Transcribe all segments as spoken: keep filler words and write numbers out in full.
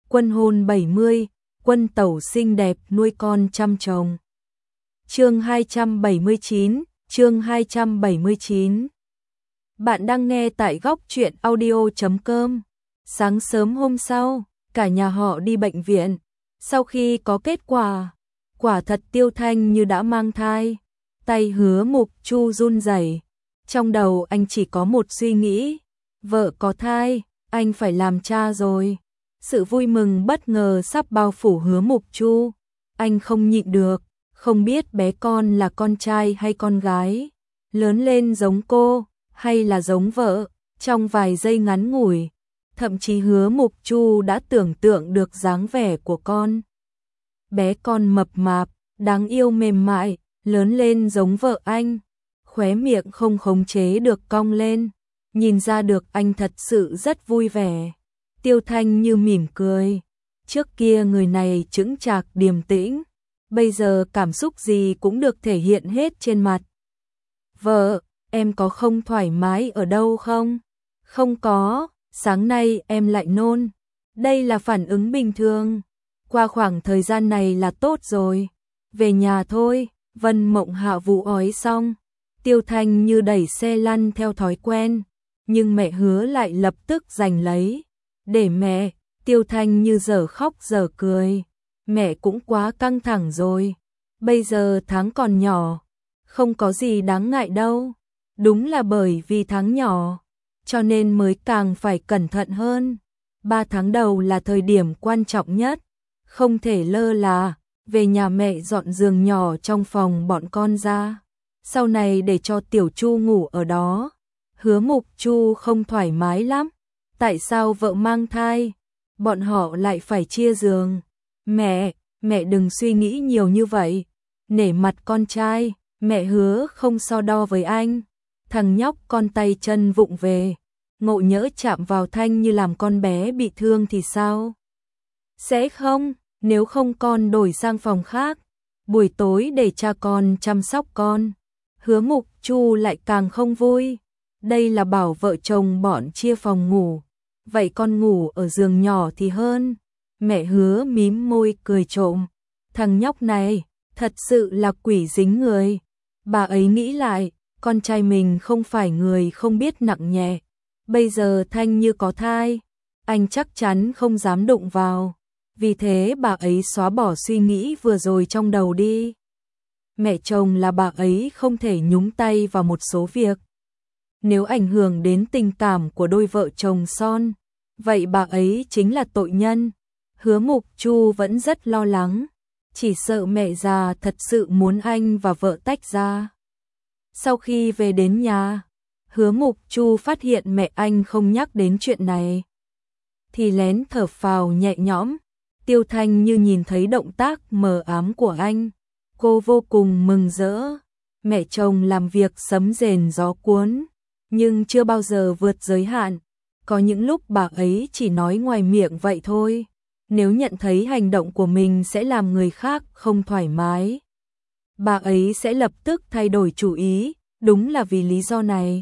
Quân hôn bảy mươi, quân tẩu xinh đẹp nuôi con trăm chồng. Chương hai trăm bảy mươi chín, chương hai trăm bảy mươi chín. Bạn đang nghe tại góc truyện audio chấm com. Sáng sớm hôm sau, cả nhà họ đi bệnh viện. Sau khi có kết quả, quả thật Tiêu Thanh như đã mang thai. Tay Hứa Mục Chu run rẩy. Trong đầu anh chỉ có một suy nghĩ, vợ có thai, anh phải làm cha rồi. Sự vui mừng bất ngờ sắp bao phủ Hứa Mục Chu. Anh không nhịn được, không biết bé con là con trai hay con gái, lớn lên giống cô hay là giống vợ. Trong vài giây ngắn ngủi, thậm chí Hứa Mục Chu đã tưởng tượng được dáng vẻ của con. Bé con mập mạp, đáng yêu mềm mại, lớn lên giống vợ anh. Khóe miệng không khống chế được cong lên, nhìn ra được anh thật sự rất vui vẻ. Tiêu Thanh như mỉm cười. Trước kia người này chững chạc điềm tĩnh, bây giờ cảm xúc gì cũng được thể hiện hết trên mặt. Vợ, em có không thoải mái ở đâu không? Không có, sáng nay em lại nôn. Đây là phản ứng bình thường. Qua khoảng thời gian này là tốt rồi. Về nhà thôi. Vân Mộng Hạ vụ ói xong, Tiêu Thanh như đẩy xe lăn theo thói quen, nhưng mẹ Hứa lại lập tức giành lấy. Để mẹ, Tiêu Thanh như giờ khóc giờ cười. Mẹ cũng quá căng thẳng rồi. Bây giờ tháng còn nhỏ, không có gì đáng ngại đâu. Đúng là bởi vì tháng nhỏ, cho nên mới càng phải cẩn thận hơn. Ba tháng đầu là thời điểm quan trọng nhất, không thể lơ là. Về nhà mẹ dọn giường nhỏ trong phòng bọn con ra, sau này để cho Tiểu Chu ngủ ở đó. Hứa Mục Chu không thoải mái lắm. Tại sao vợ mang thai, bọn họ lại phải chia giường? Mẹ, mẹ đừng suy nghĩ nhiều như vậy. Nể mặt con trai, mẹ hứa không so đo với anh. Thằng nhóc con tay chân vụng về, ngộ nhỡ chạm vào Thanh như làm con bé bị thương thì sao? Sẽ không. Nếu không con đổi sang phòng khác, buổi tối để cha con chăm sóc con. Hứa Mục Chu lại càng không vui. Đây là bảo vợ chồng bọn chia phòng ngủ, vậy con ngủ ở giường nhỏ thì hơn. Mẹ Hứa mím môi cười trộm. Thằng nhóc này, thật sự là quỷ dính người. Bà ấy nghĩ lại, con trai mình không phải người không biết nặng nhẹ. Bây giờ Thanh như có thai, anh chắc chắn không dám đụng vào. Vì thế bà ấy xóa bỏ suy nghĩ vừa rồi trong đầu đi. Mẹ chồng là bà ấy không thể nhúng tay vào một số việc. Nếu ảnh hưởng đến tình cảm của đôi vợ chồng son, vậy bà ấy chính là tội nhân. Hứa Mục Chu vẫn rất lo lắng, chỉ sợ mẹ già thật sự muốn anh và vợ tách ra. Sau khi về đến nhà, Hứa Mục Chu phát hiện mẹ anh không nhắc đến chuyện này, thì lén thở phào nhẹ nhõm. Tiêu Thanh như nhìn thấy động tác mờ ám của anh, cô vô cùng mừng rỡ. Mẹ chồng làm việc sấm rền gió cuốn, nhưng chưa bao giờ vượt giới hạn. Có những lúc bà ấy chỉ nói ngoài miệng vậy thôi. Nếu nhận thấy hành động của mình sẽ làm người khác không thoải mái, bà ấy sẽ lập tức thay đổi chủ ý. Đúng là vì lý do này,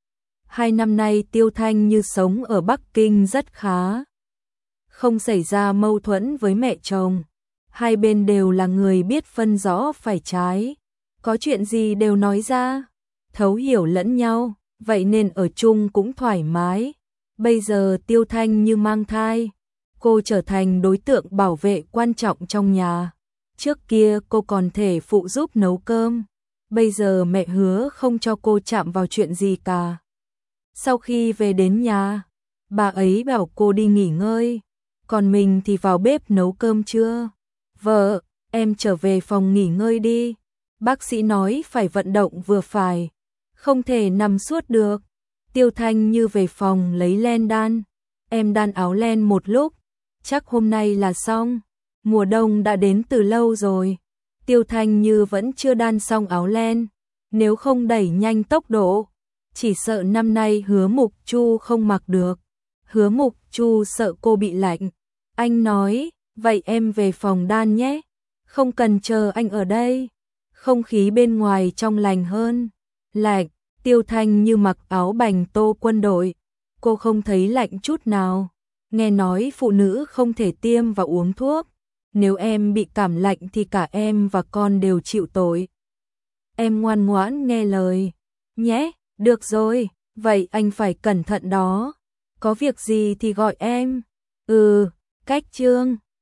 hai năm nay Tiêu Thanh như sống ở Bắc Kinh rất khá, không xảy ra mâu thuẫn với mẹ chồng. Hai bên đều là người biết phân rõ phải trái, có chuyện gì đều nói ra, thấu hiểu lẫn nhau, vậy nên ở chung cũng thoải mái. Bây giờ Tiêu Thanh như mang thai, cô trở thành đối tượng bảo vệ quan trọng trong nhà. Trước kia cô còn thể phụ giúp nấu cơm, bây giờ mẹ Hứa không cho cô chạm vào chuyện gì cả. Sau khi về đến nhà, bà ấy bảo cô đi nghỉ ngơi, còn mình thì vào bếp nấu cơm trưa. Vợ, em trở về phòng nghỉ ngơi đi. Bác sĩ nói phải vận động vừa phải, không thể nằm suốt được. Tiêu Thanh như về phòng lấy len đan. Em đan áo len một lúc, chắc hôm nay là xong. Mùa đông đã đến từ lâu rồi. Tiêu Thanh như vẫn chưa đan xong áo len. Nếu không đẩy nhanh tốc độ, chỉ sợ năm nay Hứa Mục Chu không mặc được. Hứa Mục Chu sợ cô bị lạnh. Anh nói, vậy em về phòng đan nhé. Không cần chờ anh ở đây. Không khí bên ngoài trong lành hơn. Lạnh, Tiêu Thanh như mặc áo bành tô quân đội. Cô không thấy lạnh chút nào. nghe nói phụ nữ không thể tiêm và uống thuốc. Nếu em bị cảm lạnh thì cả em và con đều chịu tội. Em ngoan ngoãn nghe lời. Nhé, được rồi, vậy anh phải cẩn thận đó. Có việc gì thì gọi em. Ừ, cách Trương.